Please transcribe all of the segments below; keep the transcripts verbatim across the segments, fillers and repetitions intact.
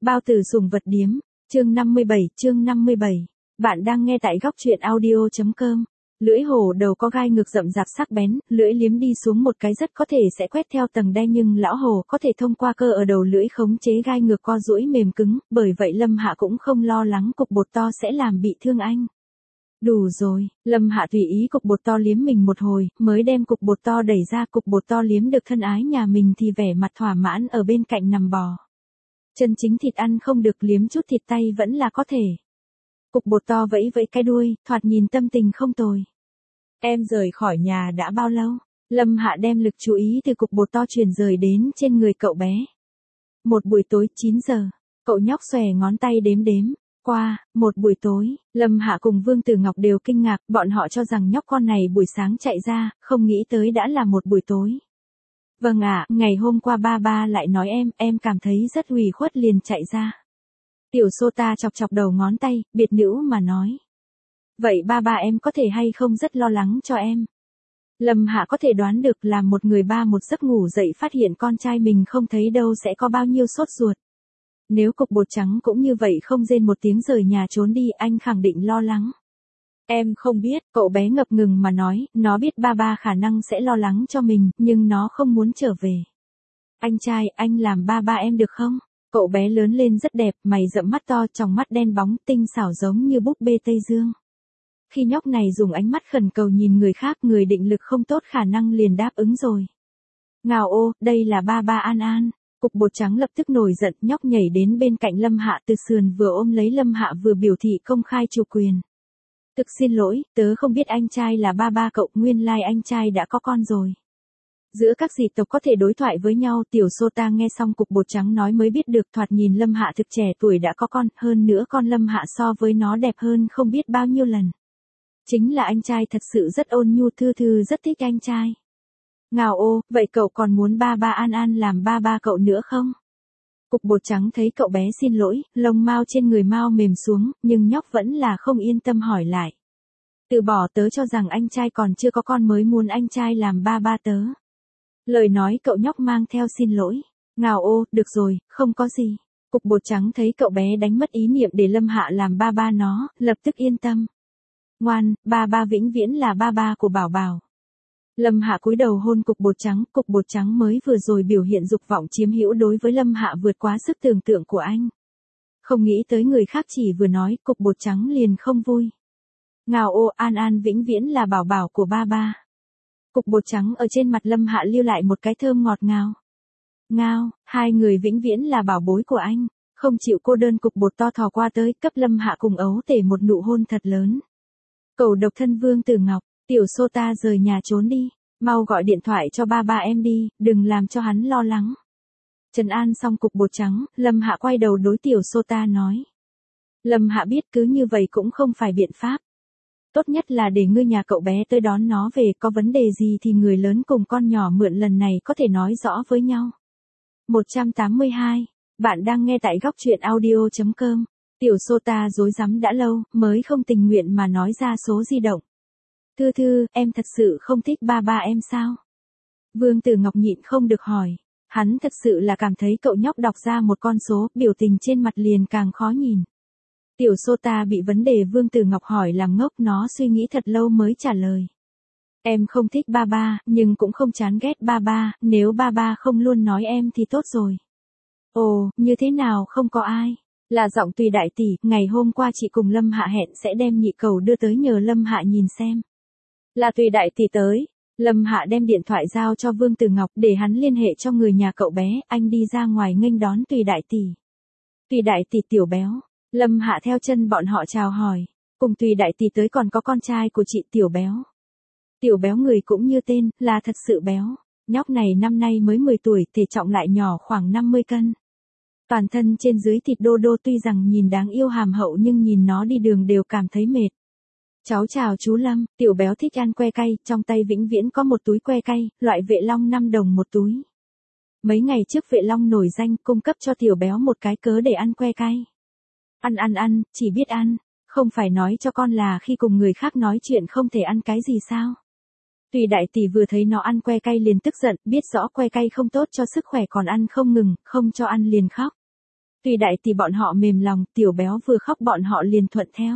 Bao tử sủng vật điếm, chương năm mươi bảy, chương năm mươi bảy. Bạn đang nghe tại góc truyện audio chấm com. Lưỡi hổ đầu có gai ngược rậm rạp sắc bén, lưỡi liếm đi xuống một cái rất có thể sẽ quét theo tầng đe, nhưng lão hổ có thể thông qua cơ ở đầu lưỡi khống chế gai ngược co duỗi mềm cứng, bởi vậy Lâm Hạ cũng không lo lắng cục bột to sẽ làm bị thương anh. Đủ rồi, Lâm Hạ tùy ý cục bột to liếm mình một hồi, mới đem cục bột to đẩy ra. Cục bột to liếm được thân ái nhà mình thì vẻ mặt thỏa mãn ở bên cạnh nằm bò. Chân chính thịt ăn không được, liếm chút thịt tay vẫn là có thể. Cục bột to vẫy vẫy cái đuôi, thoạt nhìn tâm tình không tồi. Em rời khỏi nhà đã bao lâu? Lâm Hạ đem lực chú ý từ cục bột to chuyển rời đến trên người cậu bé. Một buổi tối, chín giờ. Cậu nhóc xòe ngón tay đếm đếm. Qua, một buổi tối, Lâm Hạ cùng Vương Tử Ngọc đều kinh ngạc, bọn họ cho rằng nhóc con này buổi sáng chạy ra, không nghĩ tới đã là một buổi tối. Vâng ạ, ngày hôm qua ba ba lại nói em, em cảm thấy rất ủy khuất liền chạy ra. Tiểu Sota chọc chọc đầu ngón tay, biệt nữ mà nói. Vậy ba ba em có thể hay không rất lo lắng cho em? Lâm Hạ có thể đoán được là một người ba một giấc ngủ dậy phát hiện con trai mình không thấy đâu sẽ có bao nhiêu sốt ruột. Nếu cục bột trắng cũng như vậy không rên một tiếng rời nhà trốn đi, anh khẳng định lo lắng. Em không biết, cậu bé ngập ngừng mà nói, nó biết ba ba khả năng sẽ lo lắng cho mình, nhưng nó không muốn trở về. Anh trai, anh làm ba ba em được không? Cậu bé lớn lên rất đẹp, mày rậm mắt to, tròng mắt đen bóng, tinh xảo giống như búp bê Tây Dương. Khi nhóc này dùng ánh mắt khẩn cầu nhìn người khác, người định lực không tốt khả năng liền đáp ứng rồi. Ngào ô, đây là ba ba An An. Cục bột trắng lập tức nổi giận, nhóc nhảy đến bên cạnh Lâm Hạ, từ sườn vừa ôm lấy Lâm Hạ vừa biểu thị công khai chủ quyền. Thực xin lỗi, tớ không biết anh trai là ba ba cậu, nguyên lai like anh trai đã có con rồi. Giữa các dị tộc có thể đối thoại với nhau, Tiểu Sota nghe xong cục bột trắng nói mới biết được, thoạt nhìn Lâm Hạ thực trẻ tuổi đã có con, hơn nữa con Lâm Hạ so với nó đẹp hơn không biết bao nhiêu lần. Chính là anh trai thật sự rất ôn nhu, Thư Thư rất thích anh trai. Ngào ô, vậy cậu còn muốn ba ba An An làm ba ba cậu nữa không? Cục bột trắng thấy cậu bé xin lỗi, lông mao trên người mao mềm xuống, nhưng nhóc vẫn là không yên tâm hỏi lại. Từ bỏ, tớ cho rằng anh trai còn chưa có con mới muốn anh trai làm ba ba tớ. Lời nói cậu nhóc mang theo xin lỗi. Ngào ô, được rồi, không có gì. Cục bột trắng thấy cậu bé đánh mất ý niệm để Lâm Hạ làm ba ba nó, lập tức yên tâm. Ngoan, ba ba vĩnh viễn là ba ba của Bảo Bảo. Lâm Hạ cúi đầu hôn cục bột trắng, cục bột trắng mới vừa rồi biểu hiện dục vọng chiếm hữu đối với Lâm Hạ vượt quá sức tưởng tượng của anh. Không nghĩ tới người khác chỉ vừa nói, cục bột trắng liền không vui. Ngào ô, An An vĩnh viễn là Bảo Bảo của ba ba. Cục bột trắng ở trên mặt Lâm Hạ lưu lại một cái thơm ngọt ngào. Ngao, hai người vĩnh viễn là bảo bối của anh, không chịu cô đơn. Cục bột to thò qua tới, cấp Lâm Hạ cùng ấu tể một nụ hôn thật lớn. Cầu độc thân Vương Tử Ngọc, Tiểu Sota rời nhà trốn đi, mau gọi điện thoại cho ba ba em đi, đừng làm cho hắn lo lắng. Trấn an xong cục bột trắng, Lâm Hạ quay đầu đối Tiểu Sota nói. Lâm Hạ biết cứ như vậy cũng không phải biện pháp. Tốt nhất là để ngươi nhà cậu bé tới đón nó về, có vấn đề gì thì người lớn cùng con nhỏ mượn lần này có thể nói rõ với nhau. một trăm tám mươi hai, bạn đang nghe tại góc truyện audio chấm com. Tiểu Sota dối rắm đã lâu, mới không tình nguyện mà nói ra số di động. Thư Thư, em thật sự không thích ba ba em sao? Vương Tử Ngọc nhịn không được hỏi. Hắn thật sự là cảm thấy cậu nhóc đọc ra một con số, biểu tình trên mặt liền càng khó nhìn. Tiểu Sota bị vấn đề Vương Tử Ngọc hỏi làm ngốc, nó suy nghĩ thật lâu mới trả lời. Em không thích ba ba, nhưng cũng không chán ghét ba ba, nếu ba ba không luôn nói em thì tốt rồi. Ồ, như thế nào không có ai? Là giọng Tùy đại tỷ, ngày hôm qua chị cùng Lâm Hạ hẹn sẽ đem nhị cầu đưa tới nhờ Lâm Hạ nhìn xem. Là Tùy đại tỷ tới. Lâm Hạ đem điện thoại giao cho Vương Tử Ngọc để hắn liên hệ cho người nhà cậu bé, anh đi ra ngoài nghênh đón Tùy đại tỷ. Tùy đại tỷ tiểu béo. Lâm Hạ theo chân bọn họ chào hỏi. Cùng Tùy đại tỷ tới còn có con trai của chị Tiểu béo. Tiểu béo người cũng như tên, là thật sự béo. Nhóc này năm nay mới mười tuổi, thể trọng lại nhỏ khoảng năm mươi cân. Toàn thân trên dưới thịt đô đô, tuy rằng nhìn đáng yêu hàm hậu nhưng nhìn nó đi đường đều cảm thấy mệt. Cháu chào chú Lâm, Tiểu béo thích ăn que cay, trong tay vĩnh viễn có một túi que cay, loại Vệ Long năm đồng một túi. Mấy ngày trước Vệ Long nổi danh cung cấp cho Tiểu béo một cái cớ để ăn que cay. Ăn ăn ăn, chỉ biết ăn, không phải nói cho con là khi cùng người khác nói chuyện không thể ăn cái gì sao? Tùy đại tỷ vừa thấy nó ăn que cay liền tức giận, biết rõ que cay không tốt cho sức khỏe còn ăn không ngừng, không cho ăn liền khóc. Tùy đại tỷ bọn họ mềm lòng, tiểu béo vừa khóc bọn họ liền thuận theo.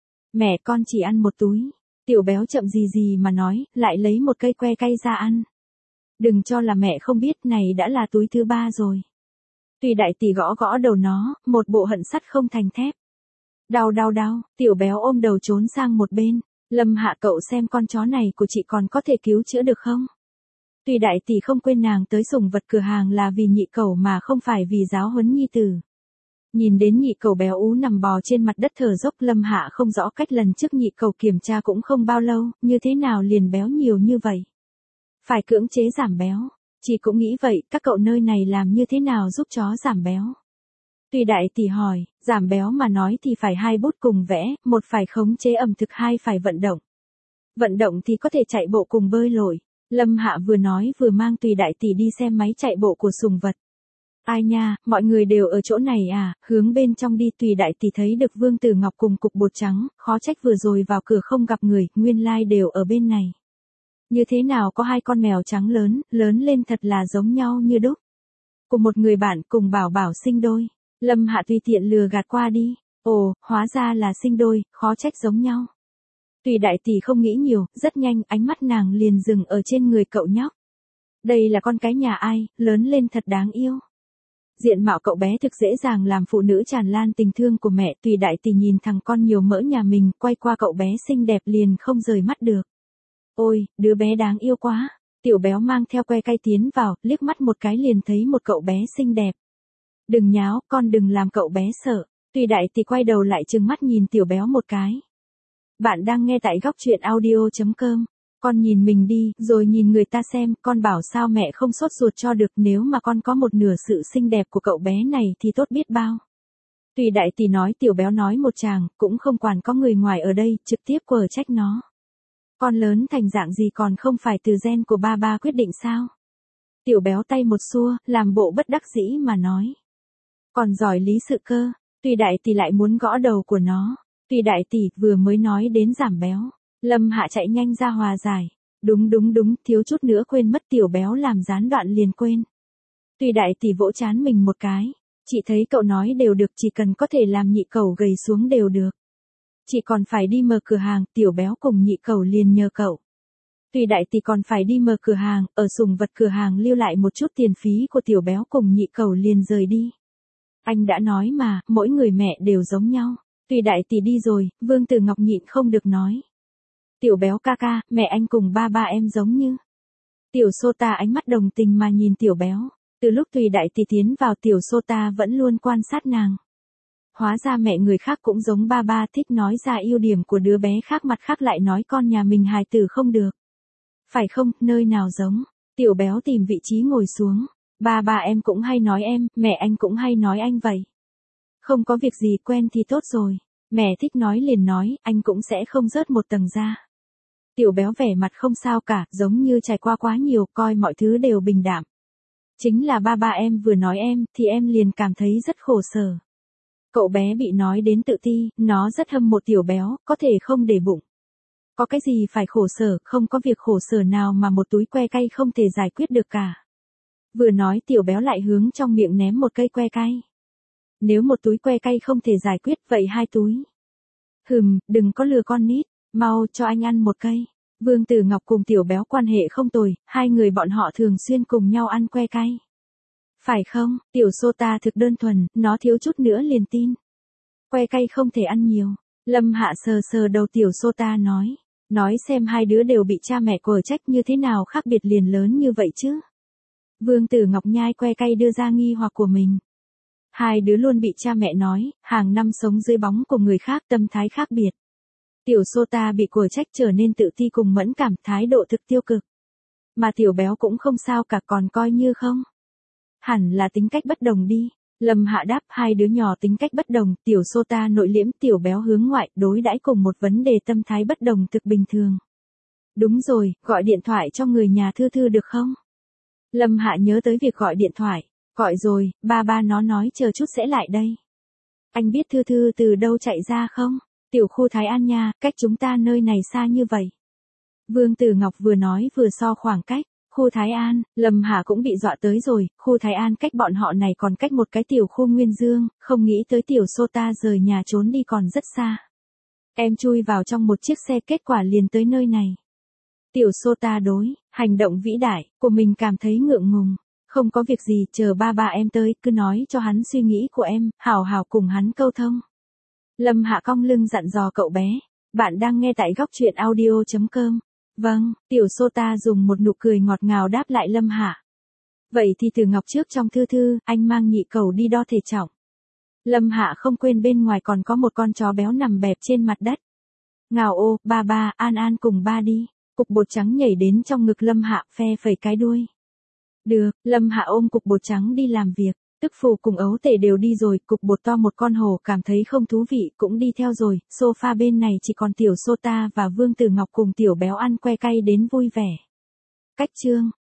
Mẹ con chỉ ăn một túi. Tiểu béo chậm gì gì mà nói, lại lấy một cây que cay ra ăn. Đừng cho là mẹ không biết, này đã là túi thứ ba rồi. Tùy đại tỷ gõ gõ đầu nó, một bộ hận sắt không thành thép. Đau đau đau, tiểu béo ôm đầu trốn sang một bên. Lâm Hạ, cậu xem con chó này của chị còn có thể cứu chữa được không? Tùy đại tỷ không quên nàng tới sủng vật cửa hàng là vì nhị cẩu mà không phải vì giáo huấn nhi tử. Nhìn đến nhị cẩu béo ú nằm bò trên mặt đất thở dốc, Lâm Hạ không rõ cách lần trước nhị cẩu kiểm tra cũng không bao lâu, như thế nào liền béo nhiều như vậy. Phải cưỡng chế giảm béo. Chị cũng nghĩ vậy, các cậu nơi này làm như thế nào giúp chó giảm béo? Tùy đại tỷ hỏi, giảm béo mà nói thì phải hai bút cùng vẽ, một phải khống chế ẩm thực, hai phải vận động. Vận động thì có thể chạy bộ cùng bơi lội. Lâm Hạ vừa nói vừa mang Tùy đại tỷ đi xem máy chạy bộ của sùng vật. Ai nha, mọi người đều ở chỗ này à, hướng bên trong đi. Tùy đại tỷ thấy được Vương Tử Ngọc cùng cục bột trắng, khó trách vừa rồi vào cửa không gặp người, nguyên lai like đều ở bên này. Như thế nào có hai con mèo trắng lớn, lớn lên thật là giống nhau như đúc. Cùng một người bạn cùng bảo bảo sinh đôi. Lâm Hạ tùy tiện lừa gạt qua đi. Ồ, hóa ra là sinh đôi, khó trách giống nhau. Tùy đại tỷ không nghĩ nhiều, rất nhanh ánh mắt nàng liền dừng ở trên người cậu nhóc. Đây là con cái nhà ai, lớn lên thật đáng yêu. Diện mạo cậu bé thực dễ dàng làm phụ nữ tràn lan tình thương của mẹ. Tùy đại tỷ nhìn thằng con nhiều mỡ nhà mình, quay qua cậu bé xinh đẹp liền không rời mắt được. Ôi, đứa bé đáng yêu quá. Tiểu béo mang theo que cay tiến vào, liếc mắt một cái liền thấy một cậu bé xinh đẹp. Đừng nháo, con đừng làm cậu bé sợ. Tùy đại tỷ quay đầu lại trừng mắt nhìn tiểu béo một cái. Bạn đang nghe tại góc truyện audio chấm com. Con nhìn mình đi, rồi nhìn người ta xem, con bảo sao mẹ không sốt ruột cho được, nếu mà con có một nửa sự xinh đẹp của cậu bé này thì tốt biết bao. Tùy đại tỷ nói, tiểu béo nói một tràng, cũng không quản có người ngoài ở đây, trực tiếp quở trách nó. Con lớn thành dạng gì còn không phải từ gen của ba ba quyết định sao? Tiểu béo tay một xua, làm bộ bất đắc dĩ mà nói. Còn giỏi lý sự cơ. Tùy đại tỷ lại muốn gõ đầu của nó. Tùy đại tỷ vừa mới nói đến giảm béo. Lâm Hạ chạy nhanh ra hòa giải. Đúng đúng đúng, thiếu chút nữa quên mất, tiểu béo làm gián đoạn liền quên. Tùy đại tỷ vỗ chán mình một cái. Chị thấy cậu nói đều được, chỉ cần có thể làm nhị cẩu gầy xuống đều được. Chị còn phải đi mở cửa hàng, tiểu béo cùng nhị cẩu liền nhờ cậu. Tùy đại tỷ còn phải đi mở cửa hàng, ở sùng vật cửa hàng lưu lại một chút tiền phí của tiểu béo cùng nhị cẩu liền rời đi. Anh đã nói mà, mỗi người mẹ đều giống nhau. Tùy đại tỷ đi rồi, Vương Tử Ngọc nhịn không được nói. Tiểu béo ca ca, mẹ anh cùng ba ba em giống như. Tiểu Sota ánh mắt đồng tình mà nhìn tiểu béo. Từ lúc Tùy đại tỷ tiến vào, tiểu Sota vẫn luôn quan sát nàng. Hóa ra mẹ người khác cũng giống ba ba, thích nói ra ưu điểm của đứa bé khác, mặt khác lại nói con nhà mình hài tử không được. Phải không, nơi nào giống. Tiểu béo tìm vị trí ngồi xuống. Ba ba em cũng hay nói em, mẹ anh cũng hay nói anh vậy. Không có việc gì, quen thì tốt rồi. Mẹ thích nói liền nói, anh cũng sẽ không rớt một tầng ra. Tiểu béo vẻ mặt không sao cả, giống như trải qua quá nhiều, coi mọi thứ đều bình đạm. Chính là ba ba em vừa nói em, thì em liền cảm thấy rất khổ sở. Cậu bé bị nói đến tự ti, nó rất hâm mộ tiểu béo, có thể không để bụng. Có cái gì phải khổ sở, không có việc khổ sở nào mà một túi que cay không thể giải quyết được cả. Vừa nói tiểu béo lại hướng trong miệng ném một cây que cay. Nếu một túi que cay không thể giải quyết, vậy hai túi. Hừm, đừng có lừa con nít, mau cho anh ăn một cây. Vương Tử Ngọc cùng tiểu béo quan hệ không tồi, hai người bọn họ thường xuyên cùng nhau ăn que cay. Phải không, tiểu Sota thực đơn thuần, nó thiếu chút nữa liền tin. Que cay không thể ăn nhiều. Lâm Hạ sờ sờ đầu tiểu Sota nói. Nói xem hai đứa đều bị cha mẹ quở trách, như thế nào khác biệt liền lớn như vậy chứ. Vương Tử Ngọc nhai que cay đưa ra nghi hoặc của mình. Hai đứa luôn bị cha mẹ nói, hàng năm sống dưới bóng của người khác, tâm thái khác biệt. Tiểu Sota bị quở trách trở nên tự ti cùng mẫn cảm, thái độ thực tiêu cực. Mà tiểu béo cũng không sao cả, còn coi như không. Hẳn là tính cách bất đồng đi. Lâm Hạ đáp, hai đứa nhỏ tính cách bất đồng, tiểu Sota nội liễm, tiểu béo hướng ngoại, đối đãi cùng một vấn đề tâm thái bất đồng thực bình thường. Đúng rồi, gọi điện thoại cho người nhà Thư Thư được không? Lâm Hạ nhớ tới việc gọi điện thoại. Gọi rồi, ba ba nó nói chờ chút sẽ lại đây. Anh biết Thư Thư từ đâu chạy ra không? Tiểu khu Thái An nha, cách chúng ta nơi này xa như vậy. Vương Tử Ngọc vừa nói vừa so khoảng cách. Khu Thái An, Lâm Hạ cũng bị dọa tới rồi, khu Thái An cách bọn họ này còn cách một cái tiểu khu Nguyên Dương, không nghĩ tới tiểu Sota rời nhà trốn đi còn rất xa. Em chui vào trong một chiếc xe kết quả liền tới nơi này. Tiểu Sota đối, hành động vĩ đại, của mình cảm thấy ngượng ngùng. Không có việc gì, chờ ba ba em tới, cứ nói cho hắn suy nghĩ của em, hảo hảo cùng hắn câu thông. Lâm Hạ cong lưng dặn dò cậu bé. Bạn đang nghe tại góc truyện audio chấm com. Vâng, tiểu Sota dùng một nụ cười ngọt ngào đáp lại Lâm Hạ. Vậy thì từ Ngọc trước trong thư thư, anh mang nhị cầu đi đo thể trọng. Lâm Hạ không quên bên ngoài còn có một con chó béo nằm bẹp trên mặt đất. Ngào ô, ba ba, An An cùng ba đi. Cục bột trắng nhảy đến trong ngực Lâm Hạ, phe phẩy cái đuôi. Được, Lâm Hạ ôm cục bột trắng đi làm việc. Tức Phù cùng Ấu Tể đều đi rồi, cục bột to một con hổ cảm thấy không thú vị cũng đi theo rồi, sofa bên này chỉ còn tiểu Sota và Vương Tử Ngọc cùng tiểu béo ăn que cay đến vui vẻ. Cách chương